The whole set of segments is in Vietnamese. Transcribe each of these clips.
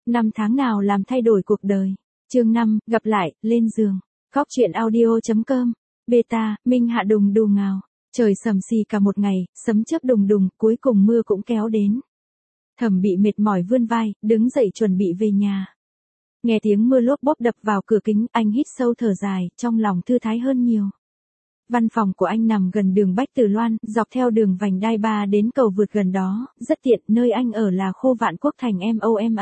Năm tháng nào làm thay đổi cuộc đời. Chương 5, gặp lại, lên giường. Góc chuyện audio.com. Beta, Minh Hạ đùng đù ngào. Trời sầm xì cả một ngày, sấm chớp đùng đùng, cuối cùng mưa cũng kéo đến. Thẩm bị mệt mỏi vươn vai, đứng dậy chuẩn bị về nhà. Nghe tiếng mưa lốp bốp đập vào cửa kính, anh hít sâu thở dài, trong lòng thư thái hơn nhiều. Văn phòng của anh nằm gần đường Bách Từ Loan, dọc theo đường vành đai 3 đến cầu vượt gần đó, rất tiện, nơi anh ở là khu Vạn Quốc Thành MOMA.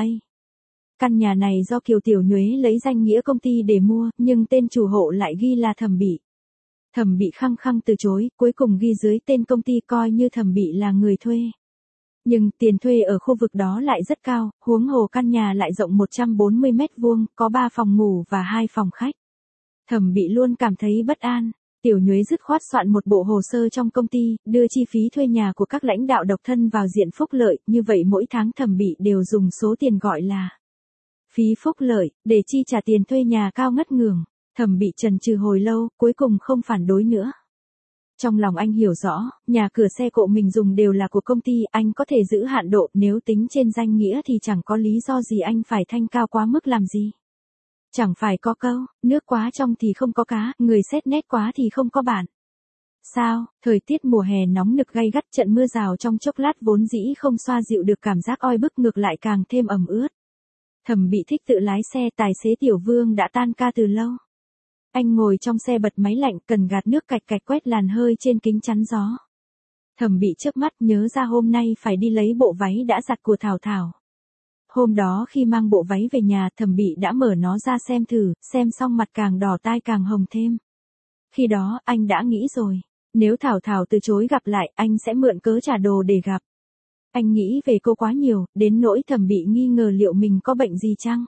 Căn nhà này do Kiều Tiểu Nhuế lấy danh nghĩa công ty để mua, nhưng tên chủ hộ lại ghi là Thẩm Bị. Thẩm Bị khăng khăng từ chối, cuối cùng ghi dưới tên công ty coi như Thẩm Bị là người thuê. Nhưng tiền thuê ở khu vực đó lại rất cao, huống hồ căn nhà lại rộng 140 mét vuông, có 3 phòng ngủ và 2 phòng khách. Thẩm Bị luôn cảm thấy bất an. Tiểu Nhuế dứt khoát soạn một bộ hồ sơ trong công ty, đưa chi phí thuê nhà của các lãnh đạo độc thân vào diện phúc lợi, như vậy mỗi tháng Thẩm Bị đều dùng số tiền gọi là phí phúc lợi, để chi trả tiền thuê nhà cao ngất ngưởng. Thẩm Bị chần chừ hồi lâu, cuối cùng không phản đối nữa. Trong lòng anh hiểu rõ, nhà cửa xe cộ mình dùng đều là của công ty, anh có thể giữ hạn độ, nếu tính trên danh nghĩa thì chẳng có lý do gì anh phải thanh cao quá mức làm gì. Chẳng phải có câu, nước quá trong thì không có cá, người xét nét quá thì không có bạn. Sao, thời tiết mùa hè nóng nực gay gắt, trận mưa rào trong chốc lát vốn dĩ không xoa dịu được cảm giác oi bức, ngược lại càng thêm ẩm ướt. Thẩm Bị thích tự lái xe, tài xế Tiểu Vương đã tan ca từ lâu. Anh ngồi trong xe bật máy lạnh, cần gạt nước cạch cạch quét làn hơi trên kính chắn gió. Thẩm Bị chớp mắt nhớ ra hôm nay phải đi lấy bộ váy đã giặt của Thảo Thảo. Hôm đó khi mang bộ váy về nhà, Thẩm Bị đã mở nó ra xem thử, xem xong mặt càng đỏ tai càng hồng thêm. Khi đó, anh đã nghĩ rồi, nếu Thảo Thảo từ chối gặp lại, anh sẽ mượn cớ trả đồ để gặp. Anh nghĩ về cô quá nhiều, đến nỗi Thẩm Bị nghi ngờ liệu mình có bệnh gì chăng.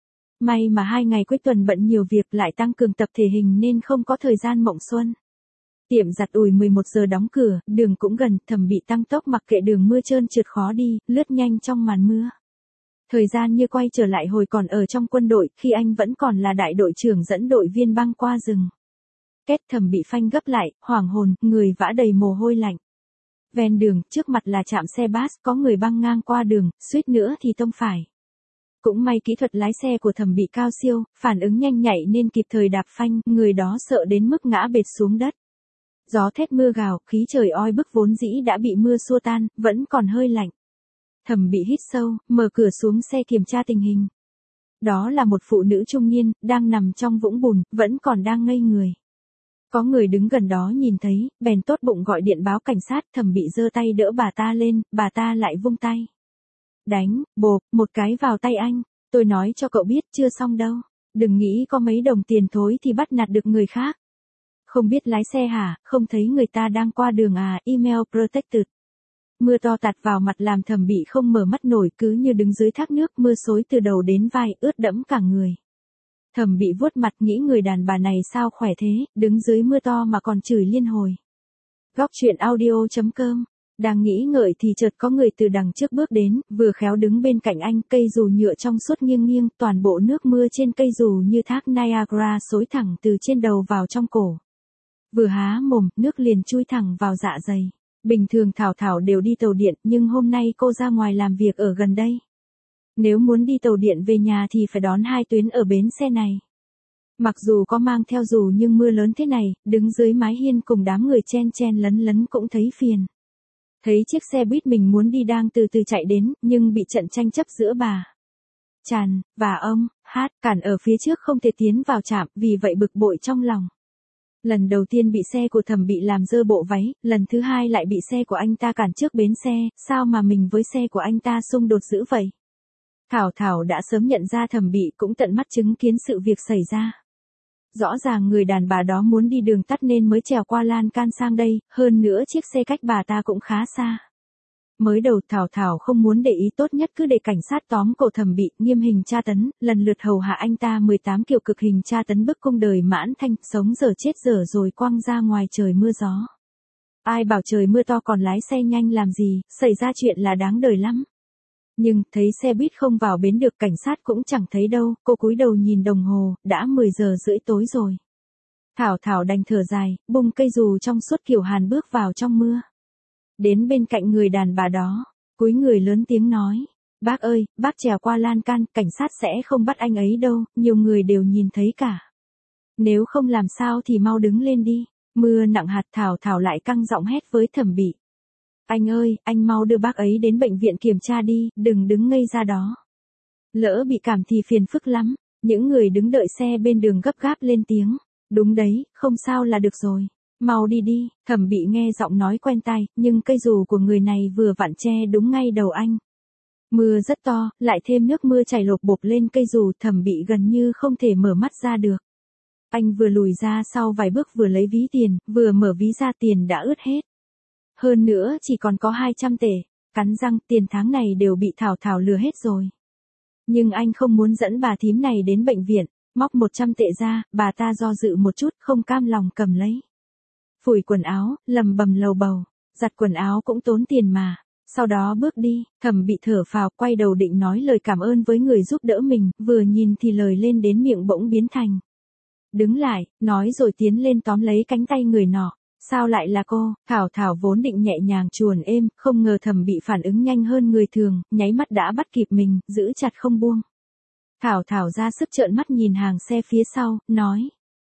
May mà 2 ngày cuối tuần bận nhiều việc, lại tăng cường tập thể hình nên không có thời gian mộng xuân. Tiệm giặt ủi 11 giờ đóng cửa, đường cũng gần, Thẩm Bị tăng tốc mặc kệ đường mưa trơn trượt khó đi, lướt nhanh trong màn mưa. Thời gian như quay trở lại hồi còn ở trong quân đội, khi anh vẫn còn là đại đội trưởng dẫn đội viên băng qua rừng. Kết, Thẩm Bị phanh gấp lại, hoảng hồn, người vã đầy mồ hôi lạnh. Ven đường, trước mặt là trạm xe bus, có người băng ngang qua đường, suýt nữa thì tông phải. Cũng may kỹ thuật lái xe của Thẩm Bị cao siêu, phản ứng nhanh nhạy nên kịp thời đạp phanh, người đó sợ đến mức ngã bệt xuống đất. Gió thét mưa gào, khí trời oi bức vốn dĩ đã bị mưa xua tan, vẫn còn hơi lạnh. Thẩm Bị hít sâu, mở cửa xuống xe kiểm tra tình hình. Đó là một phụ nữ trung niên, đang nằm trong vũng bùn, vẫn còn đang ngây người. Có người đứng gần đó nhìn thấy, bèn tốt bụng gọi điện báo cảnh sát. Thẩm Bị giơ tay đỡ bà ta lên, bà ta lại vung tay. Đánh, bộp, một cái vào tay anh. Tôi nói cho cậu biết, chưa xong đâu. Đừng nghĩ có mấy đồng tiền thối thì bắt nạt được người khác. Không biết lái xe hả, không thấy người ta đang qua đường à, email protected. Mưa to tạt vào mặt làm Thẩm Bị không mở mắt nổi, cứ như đứng dưới thác nước, mưa xối từ đầu đến vai, ướt đẫm cả người. Thẩm Bị vuốt mặt nghĩ người đàn bà này sao khỏe thế, đứng dưới mưa to mà còn chửi liên hồi. Góc chuyện audio.com. Đang nghĩ ngợi thì chợt có người từ đằng trước bước đến, vừa khéo đứng bên cạnh anh, cây dù nhựa trong suốt nghiêng nghiêng, toàn bộ nước mưa trên cây dù như thác Niagara xối thẳng từ trên đầu vào trong cổ. Vừa há mồm, nước liền chui thẳng vào dạ dày. Bình thường Thảo Thảo đều đi tàu điện, nhưng hôm nay cô ra ngoài làm việc ở gần đây. Nếu muốn đi tàu điện về nhà thì phải đón 2 tuyến ở bến xe này. Mặc dù có mang theo dù nhưng mưa lớn thế này, đứng dưới mái hiên cùng đám người chen chen lấn lấn cũng thấy phiền. Thấy chiếc xe buýt mình muốn đi đang từ từ chạy đến, nhưng bị trận tranh chấp giữa bà Tràn và ông Hát cản ở phía trước không thể tiến vào trạm, vì vậy bực bội trong lòng. Lần đầu tiên bị xe của Thẩm Bị làm dơ bộ váy, lần thứ hai lại bị xe của anh ta cản trước bến xe, sao mà mình với xe của anh ta xung đột dữ vậy? Thảo Thảo đã sớm nhận ra Thẩm Bị, cũng tận mắt chứng kiến sự việc xảy ra. Rõ ràng người đàn bà đó muốn đi đường tắt nên mới trèo qua lan can sang đây, hơn nữa chiếc xe cách bà ta cũng khá xa. Mới đầu Thảo Thảo không muốn để ý, tốt nhất cứ để cảnh sát tóm cổ Thẩm Bị, nghiêm hình tra tấn, lần lượt hầu hạ anh ta 18 kiểu cực hình tra tấn bức cung đời mãn thanh, sống dở chết dở rồi quăng ra ngoài trời mưa gió. Ai bảo trời mưa to còn lái xe nhanh làm gì, xảy ra chuyện là đáng đời lắm. Nhưng, thấy xe buýt không vào bến được, cảnh sát cũng chẳng thấy đâu, cô cúi đầu nhìn đồng hồ, đã 10 giờ rưỡi tối rồi. Thảo Thảo đành thở dài, bung cây dù trong suốt kiểu hàn bước vào trong mưa. Đến bên cạnh người đàn bà đó, cúi người lớn tiếng nói, Bác ơi, bác trèo qua lan can, cảnh sát sẽ không bắt anh ấy đâu, nhiều người đều nhìn thấy cả. Nếu không làm sao thì mau đứng lên đi. Mưa nặng hạt. Thảo Thảo lại căng giọng hét với Thẩm Bị. Anh ơi, anh mau đưa bác ấy đến bệnh viện kiểm tra đi, đừng đứng ngây ra đó. Lỡ bị cảm thì phiền phức lắm. Những người đứng đợi xe bên đường gấp gáp lên tiếng. Đúng đấy, không sao là được rồi. Mau đi đi. Thẩm Bị nghe giọng nói quen tai, nhưng cây dù của người này vừa vặn che đúng ngay đầu anh. Mưa rất to, lại thêm nước mưa chảy lộp bộp lên cây dù, Thẩm Bị gần như không thể mở mắt ra được. Anh vừa lùi ra sau vài bước vừa lấy ví tiền, vừa mở ví ra tiền đã ướt hết. Hơn nữa chỉ còn có 200 tệ, cắn răng tiền tháng này đều bị Thảo Thảo lừa hết rồi. Nhưng anh không muốn dẫn bà thím này đến bệnh viện, móc 100 tệ ra, bà ta do dự một chút không cam lòng cầm lấy. Phủi quần áo, lầm bầm lầu bầu, giặt quần áo cũng tốn tiền mà. Sau đó bước đi, Thẩm Bị thở phào, quay đầu định nói lời cảm ơn với người giúp đỡ mình, vừa nhìn thì lời lên đến miệng bỗng biến thành. Đứng lại, nói rồi tiến lên tóm lấy cánh tay người nọ. Sao lại là cô? Thảo Thảo vốn định nhẹ nhàng chuồn êm, không ngờ Thẩm Bị phản ứng nhanh hơn người thường, nháy mắt đã bắt kịp mình, giữ chặt không buông. Thảo Thảo ra sức trợn mắt nhìn hàng xe phía sau, nói.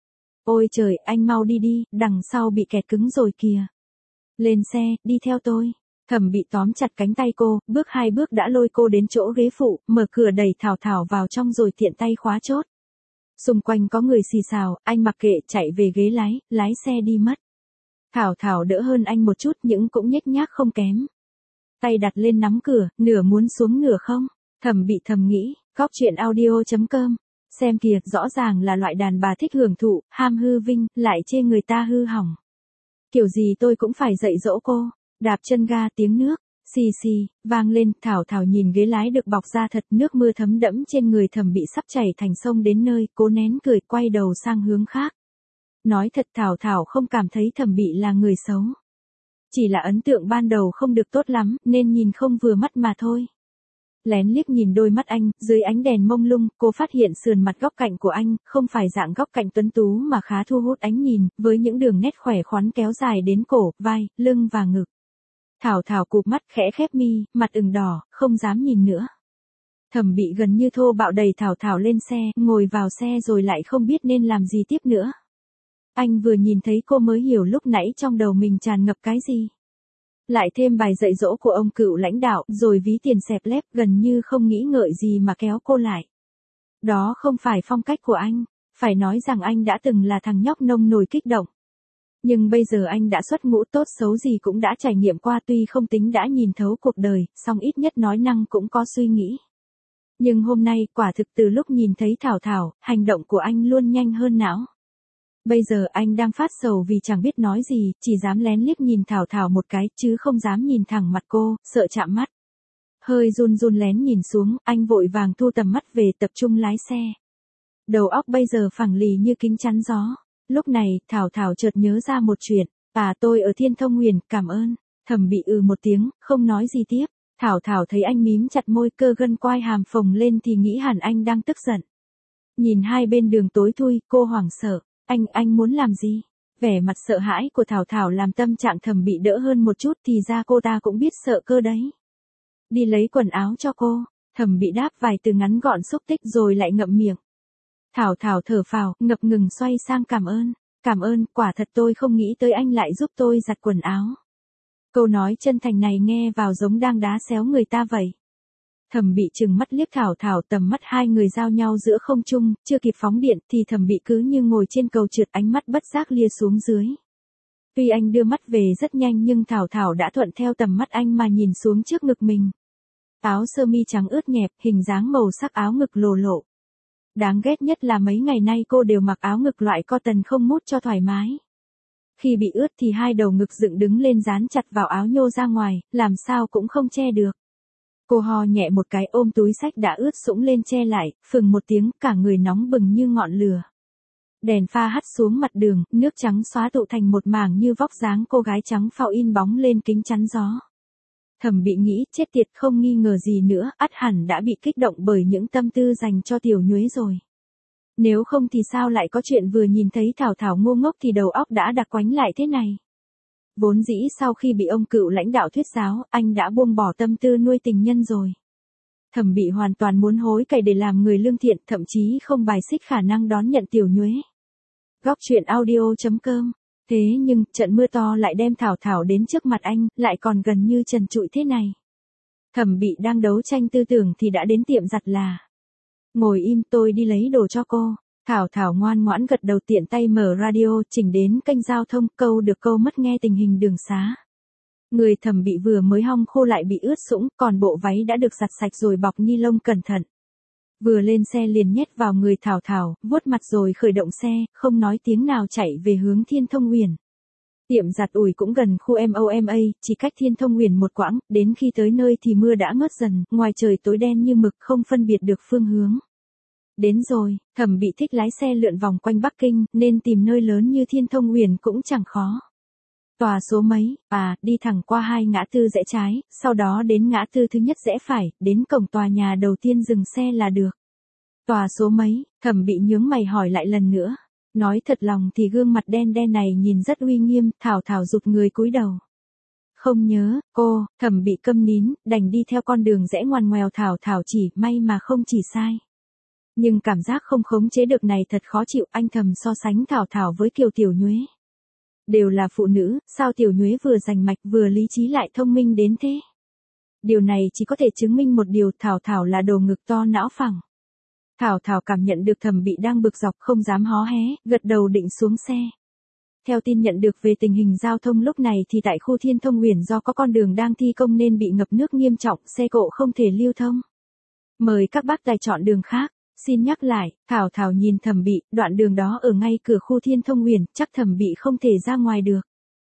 Ôi trời, anh mau đi đi, đằng sau bị kẹt cứng rồi kìa. Lên xe, đi theo tôi. Thẩm Bị tóm chặt cánh tay cô, bước 2 bước đã lôi cô đến chỗ ghế phụ, mở cửa đẩy Thảo Thảo vào trong rồi tiện tay khóa chốt. Xung quanh có người xì xào, anh mặc kệ chạy về ghế lái xe đi mất. Thảo Thảo đỡ hơn anh một chút nhưng cũng nhếch nhác không kém. Tay đặt lên nắm cửa, nửa muốn xuống nửa không. Thẩm Bị thầm nghĩ, góc chuyện audio.com. Xem kìa, rõ ràng là loại đàn bà thích hưởng thụ, ham hư vinh, lại chê người ta hư hỏng. Kiểu gì tôi cũng phải dạy dỗ cô. Đạp chân ga tiếng nước, xì xì, vang lên, Thảo Thảo nhìn ghế lái được bọc da thật, nước mưa thấm đẫm trên người Thẩm Bị sắp chảy thành sông đến nơi, cố nén cười quay đầu sang hướng khác. Nói thật Thảo Thảo không cảm thấy Thẩm Bị là người xấu. Chỉ là ấn tượng ban đầu không được tốt lắm, nên nhìn không vừa mắt mà thôi. Lén liếc nhìn đôi mắt anh, dưới ánh đèn mông lung, cô phát hiện sườn mặt góc cạnh của anh, không phải dạng góc cạnh tuấn tú mà khá thu hút ánh nhìn, với những đường nét khỏe khoắn kéo dài đến cổ, vai, lưng và ngực. Thảo Thảo cụp mắt khẽ khép mi, mặt ửng đỏ, không dám nhìn nữa. Thẩm Bị gần như thô bạo đẩy Thảo Thảo lên xe, ngồi vào xe rồi lại không biết nên làm gì tiếp nữa. Anh vừa nhìn thấy cô mới hiểu lúc nãy trong đầu mình tràn ngập cái gì. Lại thêm bài dạy dỗ của ông cựu lãnh đạo, rồi ví tiền xẹp lép, gần như không nghĩ ngợi gì mà kéo cô lại. Đó không phải phong cách của anh, phải nói rằng anh đã từng là thằng nhóc nông nổi kích động. Nhưng bây giờ anh đã xuất ngũ, tốt xấu gì cũng đã trải nghiệm qua, tuy không tính đã nhìn thấu cuộc đời, song ít nhất nói năng cũng có suy nghĩ. Nhưng hôm nay, quả thực từ lúc nhìn thấy Thảo Thảo, hành động của anh luôn nhanh hơn não. Bây giờ anh đang phát sầu vì chẳng biết nói gì, chỉ dám lén liếc nhìn Thảo Thảo một cái, chứ không dám nhìn thẳng mặt cô, sợ chạm mắt. Hơi run run lén nhìn xuống, anh vội vàng thu tầm mắt về tập trung lái xe. Đầu óc bây giờ phẳng lì như kính chắn gió. Lúc này, Thảo Thảo chợt nhớ ra một chuyện. Tôi ở Thiên Thông Nguyền, cảm ơn. Thẩm Bị một tiếng, không nói gì tiếp. Thảo Thảo thấy anh mím chặt môi, cơ gân quai hàm phồng lên thì nghĩ hẳn anh đang tức giận. Nhìn hai bên đường tối thui, cô hoảng sợ. Anh muốn làm gì? Vẻ mặt sợ hãi của Thảo Thảo làm tâm trạng Thẩm Bị đỡ hơn một chút, thì ra cô ta cũng biết sợ cơ đấy. Đi lấy quần áo cho cô. Thẩm Bị đáp vài từ ngắn gọn xúc tích rồi lại ngậm miệng. Thảo Thảo thở phào, ngập ngừng xoay sang cảm ơn, quả thật tôi không nghĩ tới anh lại giúp tôi giặt quần áo. Câu nói chân thành này nghe vào giống đang đá xéo người ta vậy. Thẩm Bị trừng mắt liếc Thảo Thảo, tầm mắt hai người giao nhau giữa không trung, chưa kịp phóng điện thì Thẩm Bị cứ như ngồi trên cầu trượt, ánh mắt bất giác lia xuống dưới. Tuy anh đưa mắt về rất nhanh nhưng Thảo Thảo đã thuận theo tầm mắt anh mà nhìn xuống trước ngực mình. Áo sơ mi trắng ướt nhẹp, hình dáng màu sắc áo ngực lồ lộ. Đáng ghét nhất là mấy ngày nay cô đều mặc áo ngực loại cotton không mút cho thoải mái. Khi bị ướt thì hai đầu ngực dựng đứng lên dán chặt vào áo nhô ra ngoài, làm sao cũng không che được. Cô ho nhẹ một cái, ôm túi xách đã ướt sũng lên che lại, phừng một tiếng, cả người nóng bừng như ngọn lửa. Đèn pha hắt xuống mặt đường, nước trắng xóa tụ thành một mảng như vóc dáng cô gái trắng phao in bóng lên kính chắn gió. Thẩm Bị nghĩ, chết tiệt, không nghi ngờ gì nữa, ắt hẳn đã bị kích động bởi những tâm tư dành cho tiểu nhuế rồi. Nếu không thì sao lại có chuyện vừa nhìn thấy Thảo Thảo ngu ngốc thì đầu óc đã đặc quánh lại thế này. Vốn dĩ sau khi bị ông cựu lãnh đạo thuyết giáo, anh đã buông bỏ tâm tư nuôi tình nhân rồi. Thẩm Bị hoàn toàn muốn hối cải để làm người lương thiện, thậm chí không bài xích khả năng đón nhận Tiểu Nhuế. Góc truyện audio.com. Thế nhưng, trận mưa to lại đem Thảo Thảo đến trước mặt anh, lại còn gần như trần trụi thế này. Thẩm Bị đang đấu tranh tư tưởng thì đã đến tiệm giặt là. Ngồi im, tôi đi lấy đồ cho cô. Thảo Thảo ngoan ngoãn gật đầu, tiện tay mở radio, chỉnh đến kênh giao thông, câu được câu mất nghe tình hình đường xá. Người Thẩm Bị vừa mới hong khô lại bị ướt sũng, còn bộ váy đã được giặt sạch rồi bọc ni lông cẩn thận. Vừa lên xe liền nhét vào người Thảo Thảo, vuốt mặt rồi khởi động xe, không nói tiếng nào chạy về hướng Thiên Thông Huyền. Tiệm giặt ủi cũng gần khu MOMA, chỉ cách Thiên Thông Huyền một quãng, đến khi tới nơi thì mưa đã ngớt dần, ngoài trời tối đen như mực, không phân biệt được phương hướng. Đến rồi, Thẩm Bị thích lái xe lượn vòng quanh Bắc Kinh, nên tìm nơi lớn như Thiên Thông Huyền cũng chẳng khó. Tòa số mấy, đi thẳng qua 2 ngã tư rẽ trái, sau đó đến ngã tư thứ nhất rẽ phải, đến cổng tòa nhà đầu tiên dừng xe là được. Tòa số mấy, Thẩm Bị nhướng mày hỏi lại lần nữa. Nói thật lòng thì gương mặt đen đen này nhìn rất uy nghiêm, Thảo Thảo rụt người cúi đầu. Không nhớ, cô, Thẩm Bị câm nín, đành đi theo con đường rẽ ngoằn ngoèo Thảo Thảo chỉ, may mà không chỉ sai. Nhưng cảm giác không khống chế được này thật khó chịu, anh thầm so sánh Thảo Thảo với Kiều Tiểu Nhuế. Đều là phụ nữ, sao Tiểu Nhuế vừa rành mạch vừa lý trí lại thông minh đến thế? Điều này chỉ có thể chứng minh một điều, Thảo Thảo là đồ ngực to não phẳng. Thảo Thảo cảm nhận được Thẩm Bị đang bực dọc, không dám hó hé, gật đầu định xuống xe. Theo tin nhận được về tình hình giao thông lúc này thì tại khu Thiên Thông Huyền do có con đường đang thi công nên bị ngập nước nghiêm trọng, xe cộ không thể lưu thông. Mời các bác tài chọn đường khác. Xin nhắc lại, Thảo Thảo nhìn Thẩm Bị, đoạn đường đó ở ngay cửa khu Thiên Thông Huyền, chắc Thẩm Bị không thể ra ngoài được.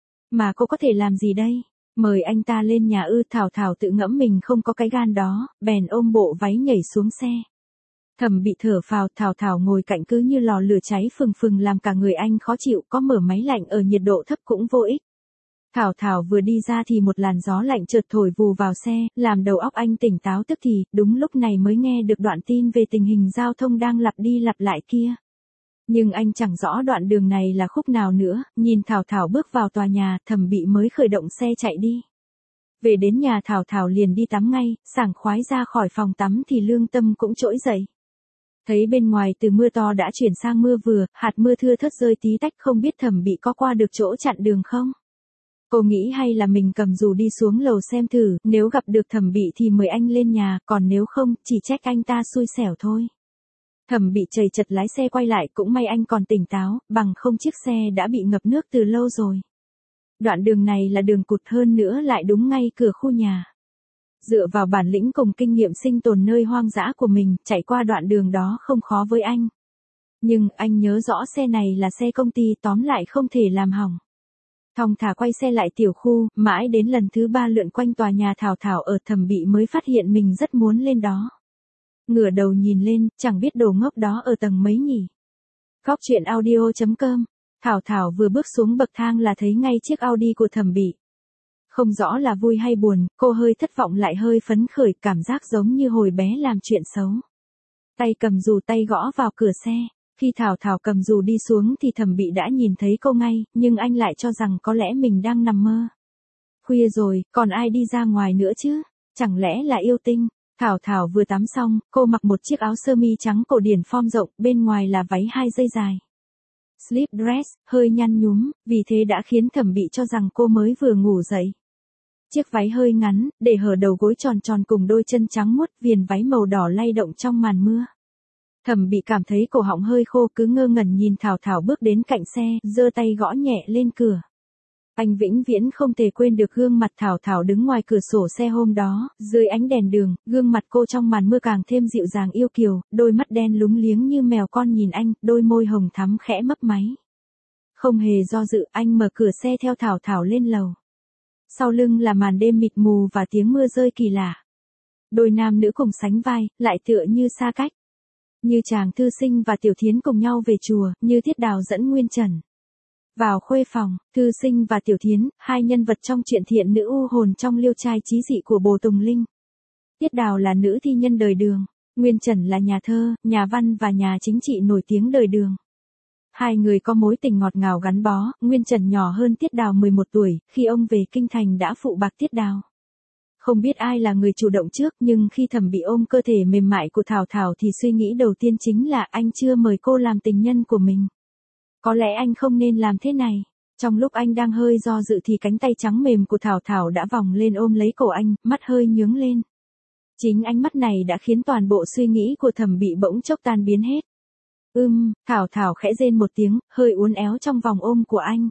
Mà cô có thể làm gì đây? Mời anh ta lên nhà ư? Thảo Thảo tự ngẫm mình không có cái gan đó, bèn ôm bộ váy nhảy xuống xe. Thẩm Bị thở phào, Thảo Thảo ngồi cạnh cứ như lò lửa cháy phừng phừng làm cả người anh khó chịu, có mở máy lạnh ở nhiệt độ thấp cũng vô ích. Thảo Thảo vừa đi ra thì một làn gió lạnh chợt thổi vù vào xe, làm đầu óc anh tỉnh táo tức thì, đúng lúc này mới nghe được đoạn tin về tình hình giao thông đang lặp đi lặp lại kia. Nhưng anh chẳng rõ đoạn đường này là khúc nào nữa, nhìn Thảo Thảo bước vào tòa nhà, Thẩm Bị mới khởi động xe chạy đi. Về đến nhà Thảo Thảo liền đi tắm ngay, sảng khoái ra khỏi phòng tắm thì lương tâm cũng trỗi dậy. Thấy bên ngoài từ mưa to đã chuyển sang mưa vừa, hạt mưa thưa thớt rơi tí tách, không biết Thẩm Bị có qua được chỗ chặn đường không? Cô nghĩ hay là mình cầm dù đi xuống lầu xem thử, nếu gặp được Thẩm Bị thì mời anh lên nhà, còn nếu không, chỉ trách anh ta xui xẻo thôi. Thẩm Bị chầy chật lái xe quay lại, cũng may anh còn tỉnh táo, bằng không chiếc xe đã bị ngập nước từ lâu rồi. Đoạn đường này là đường cụt, hơn nữa lại đúng ngay cửa khu nhà. Dựa vào bản lĩnh cùng kinh nghiệm sinh tồn nơi hoang dã của mình, chạy qua đoạn đường đó không khó với anh. Nhưng anh nhớ rõ xe này là xe công ty, tóm lại không thể làm hỏng. Thong thả quay xe lại tiểu khu, mãi đến lần thứ 3 lượn quanh tòa nhà Thảo Thảo ở, Thẩm Bị mới phát hiện mình rất muốn lên đó. Ngửa đầu nhìn lên, chẳng biết đồ ngốc đó ở tầng mấy nhỉ. Góc truyện audio.com. Thảo Thảo vừa bước xuống bậc thang là thấy ngay chiếc Audi của Thẩm Bị. Không rõ là vui hay buồn, cô hơi thất vọng lại hơi phấn khởi, cảm giác giống như hồi bé làm chuyện xấu. Tay cầm dù, tay gõ vào cửa xe. Khi Thảo Thảo cầm dù đi xuống thì Thẩm Bị đã nhìn thấy cô ngay, nhưng anh lại cho rằng có lẽ mình đang nằm mơ. Khuya rồi, còn ai đi ra ngoài nữa chứ? Chẳng lẽ là yêu tinh? Thảo Thảo vừa tắm xong, cô mặc một chiếc áo sơ mi trắng cổ điển form rộng, bên ngoài là váy 2 dây dài. Slip dress, hơi nhăn nhúm, vì thế đã khiến Thẩm Bị cho rằng cô mới vừa ngủ dậy. Chiếc váy hơi ngắn, để hở đầu gối tròn tròn cùng đôi chân trắng muốt, viền váy màu đỏ lay động trong màn mưa. Thẩm Bị cảm thấy cổ họng hơi khô, cứ ngơ ngẩn nhìn Thảo Thảo bước đến cạnh xe, giơ tay gõ nhẹ lên cửa. Anh vĩnh viễn không thể quên được gương mặt Thảo Thảo đứng ngoài cửa sổ xe hôm đó, dưới ánh đèn đường, gương mặt cô trong màn mưa càng thêm dịu dàng yêu kiều, đôi mắt đen lúng liếng như mèo con nhìn anh, đôi môi hồng thắm khẽ mấp máy. Không hề do dự, anh mở cửa xe theo Thảo Thảo lên lầu. Sau lưng là màn đêm mịt mù và tiếng mưa rơi kỳ lạ. Đôi nam nữ cùng sánh vai, lại tựa như xa cách. Như chàng Thư Sinh và Tiểu Thiến cùng nhau về chùa, như Thiết Đào dẫn Nguyên Trần vào khuê phòng. Thư Sinh và Tiểu Thiến, hai nhân vật trong truyện thiện nữ u hồn trong liêu trai chí dị của Bồ Tùng Linh. Thiết Đào là nữ thi nhân đời Đường, Nguyên Trần là nhà thơ, nhà văn và nhà chính trị nổi tiếng đời Đường. Hai người có mối tình ngọt ngào gắn bó, Nguyên Trần nhỏ hơn Thiết Đào 11 tuổi, khi ông về kinh thành đã phụ bạc Thiết Đào. Không biết ai là người chủ động trước, nhưng khi Thẩm Bị ôm cơ thể mềm mại của Thảo Thảo thì suy nghĩ đầu tiên chính là anh chưa mời cô làm tình nhân của mình. Có lẽ anh không nên làm thế này. Trong lúc anh đang hơi do dự thì cánh tay trắng mềm của Thảo Thảo đã vòng lên ôm lấy cổ anh, mắt hơi nhướng lên. Chính ánh mắt này đã khiến toàn bộ suy nghĩ của Thẩm Bị bỗng chốc tan biến hết. Thảo Thảo khẽ rên một tiếng, hơi uốn éo trong vòng ôm của anh.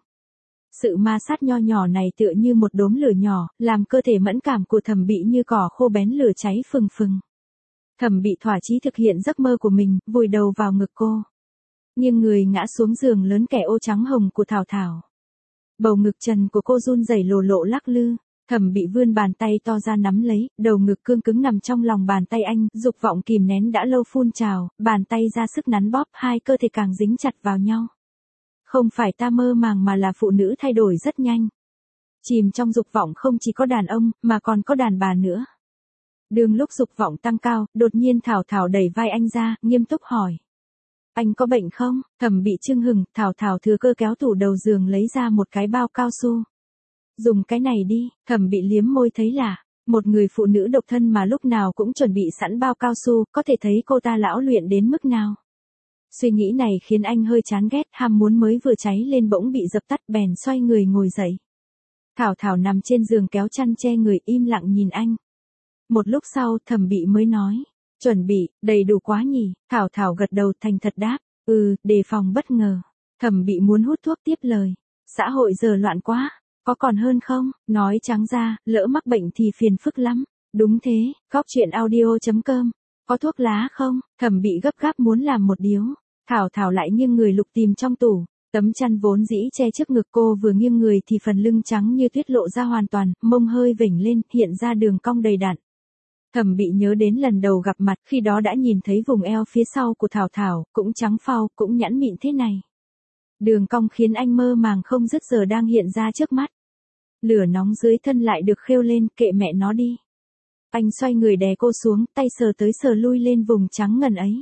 Sự ma sát nho nhỏ này tựa như một đốm lửa nhỏ, làm cơ thể mẫn cảm của Thẩm Bị như cỏ khô bén lửa cháy phừng phừng. Thẩm Bị thỏa chí thực hiện giấc mơ của mình, vùi đầu vào ngực cô. Nhưng người ngã xuống giường lớn kẻ ô trắng hồng của Thảo Thảo. Bầu ngực trần của cô run rẩy lồ lộ lắc lư. Thẩm Bị vươn bàn tay to ra nắm lấy, đầu ngực cương cứng nằm trong lòng bàn tay anh, dục vọng kìm nén đã lâu phun trào, bàn tay ra sức nắn bóp, hai cơ thể càng dính chặt vào nhau. Không phải ta mơ màng mà là phụ nữ thay đổi rất nhanh. Chìm trong dục vọng không chỉ có đàn ông, mà còn có đàn bà nữa. Đường lúc dục vọng tăng cao, đột nhiên Thảo Thảo đẩy vai anh ra, nghiêm túc hỏi. Anh có bệnh không? Thẩm Bị chưng hừng, Thảo Thảo thừa cơ kéo tủ đầu giường lấy ra một cái bao cao su. Dùng cái này đi, Thẩm Bị liếm môi thấy lạ. Một người phụ nữ độc thân mà lúc nào cũng chuẩn bị sẵn bao cao su, có thể thấy cô ta lão luyện đến mức nào. Suy nghĩ này khiến anh hơi chán ghét, ham muốn mới vừa cháy lên bỗng bị dập tắt, bèn xoay người ngồi dậy. Thảo Thảo nằm trên giường kéo chăn che người im lặng nhìn anh. Một lúc sau Thẩm Bị mới nói, chuẩn bị, đầy đủ quá nhỉ. Thảo Thảo gật đầu thành thật đáp, đề phòng bất ngờ. Thẩm Bị muốn hút thuốc tiếp lời, xã hội giờ loạn quá, có còn hơn không, nói trắng ra, lỡ mắc bệnh thì phiền phức lắm. Đúng thế, Góc Chuyện Audio.com, có thuốc lá không? Thẩm Bị gấp gáp muốn làm một điếu. Thảo Thảo lại nghiêng người lục tìm trong tủ. Tấm chăn vốn dĩ che trước ngực cô vừa nghiêng người thì phần lưng trắng như tuyết lộ ra hoàn toàn, mông hơi vểnh lên, hiện ra đường cong đầy đặn. Thẩm Bị nhớ đến lần đầu gặp mặt, khi đó đã nhìn thấy vùng eo phía sau của Thảo Thảo, cũng trắng phau, cũng nhẵn mịn thế này. Đường cong khiến anh mơ màng không dứt giờ đang hiện ra trước mắt. Lửa nóng dưới thân lại được khêu lên, kệ mẹ nó đi. Anh xoay người đè cô xuống, tay sờ tới sờ lui lên vùng trắng ngần ấy.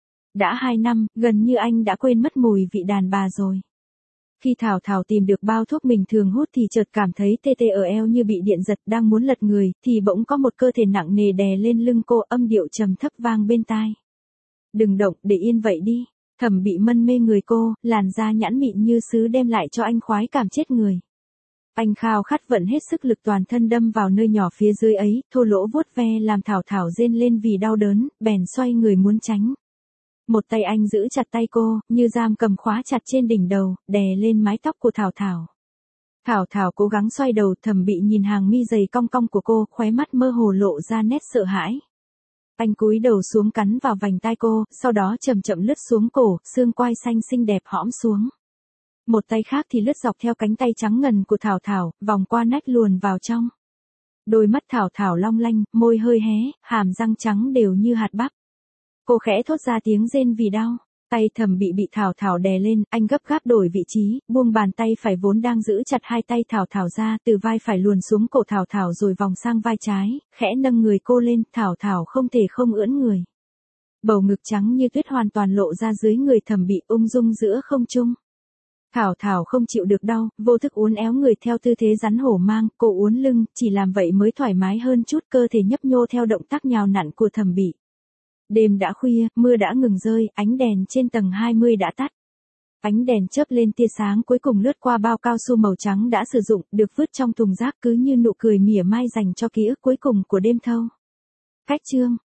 Đã 2 năm, gần như anh đã quên mất mùi vị đàn bà rồi. Khi Thảo Thảo tìm được bao thuốc mình thường hút thì chợt cảm thấy tê tê ở eo như bị điện giật, đang muốn lật người, thì bỗng có một cơ thể nặng nề đè lên lưng cô, âm điệu trầm thấp vang bên tai. Đừng động, để yên vậy đi. Thẩm Bị mân mê người cô, làn da nhẵn mịn như sứ đem lại cho anh khoái cảm chết người. Anh khao khát vận hết sức lực toàn thân đâm vào nơi nhỏ phía dưới ấy, thô lỗ vuốt ve làm Thảo Thảo rên lên vì đau đớn, bèn xoay người muốn tránh. Một tay anh giữ chặt tay cô, như giam cầm khóa chặt trên đỉnh đầu, đè lên mái tóc của Thảo Thảo. Thảo Thảo cố gắng xoay đầu, Thẩm Bị nhìn hàng mi dày cong cong của cô, khóe mắt mơ hồ lộ ra nét sợ hãi. Anh cúi đầu xuống cắn vào vành tai cô, sau đó chậm chậm lướt xuống cổ, xương quai xanh xinh đẹp hõm xuống. Một tay khác thì lướt dọc theo cánh tay trắng ngần của Thảo Thảo, vòng qua nách luồn vào trong. Đôi mắt Thảo Thảo long lanh, môi hơi hé, hàm răng trắng đều như hạt bắp. Cô khẽ thốt ra tiếng rên vì đau. Tay Thẩm Bị Thảo Thảo đè lên, anh gấp gáp đổi vị trí, buông bàn tay phải vốn đang giữ chặt hai tay Thảo Thảo ra, từ vai phải luồn xuống cổ Thảo Thảo rồi vòng sang vai trái, khẽ nâng người cô lên, Thảo Thảo không thể không ưỡn người. Bầu ngực trắng như tuyết hoàn toàn lộ ra dưới người Thẩm Bị, ung dung giữa không trung. Thảo Thảo không chịu được đau, vô thức uốn éo người theo tư thế rắn hổ mang, cô uốn lưng, chỉ làm vậy mới thoải mái hơn chút, cơ thể nhấp nhô theo động tác nhào nặn của Thẩm Bị. Đêm đã khuya, mưa đã ngừng rơi, ánh đèn trên tầng 20 đã tắt. Ánh đèn chớp lên tia sáng cuối cùng lướt qua bao cao su màu trắng đã sử dụng, được vứt trong thùng rác, cứ như nụ cười mỉa mai dành cho ký ức cuối cùng của đêm thâu. Cách chương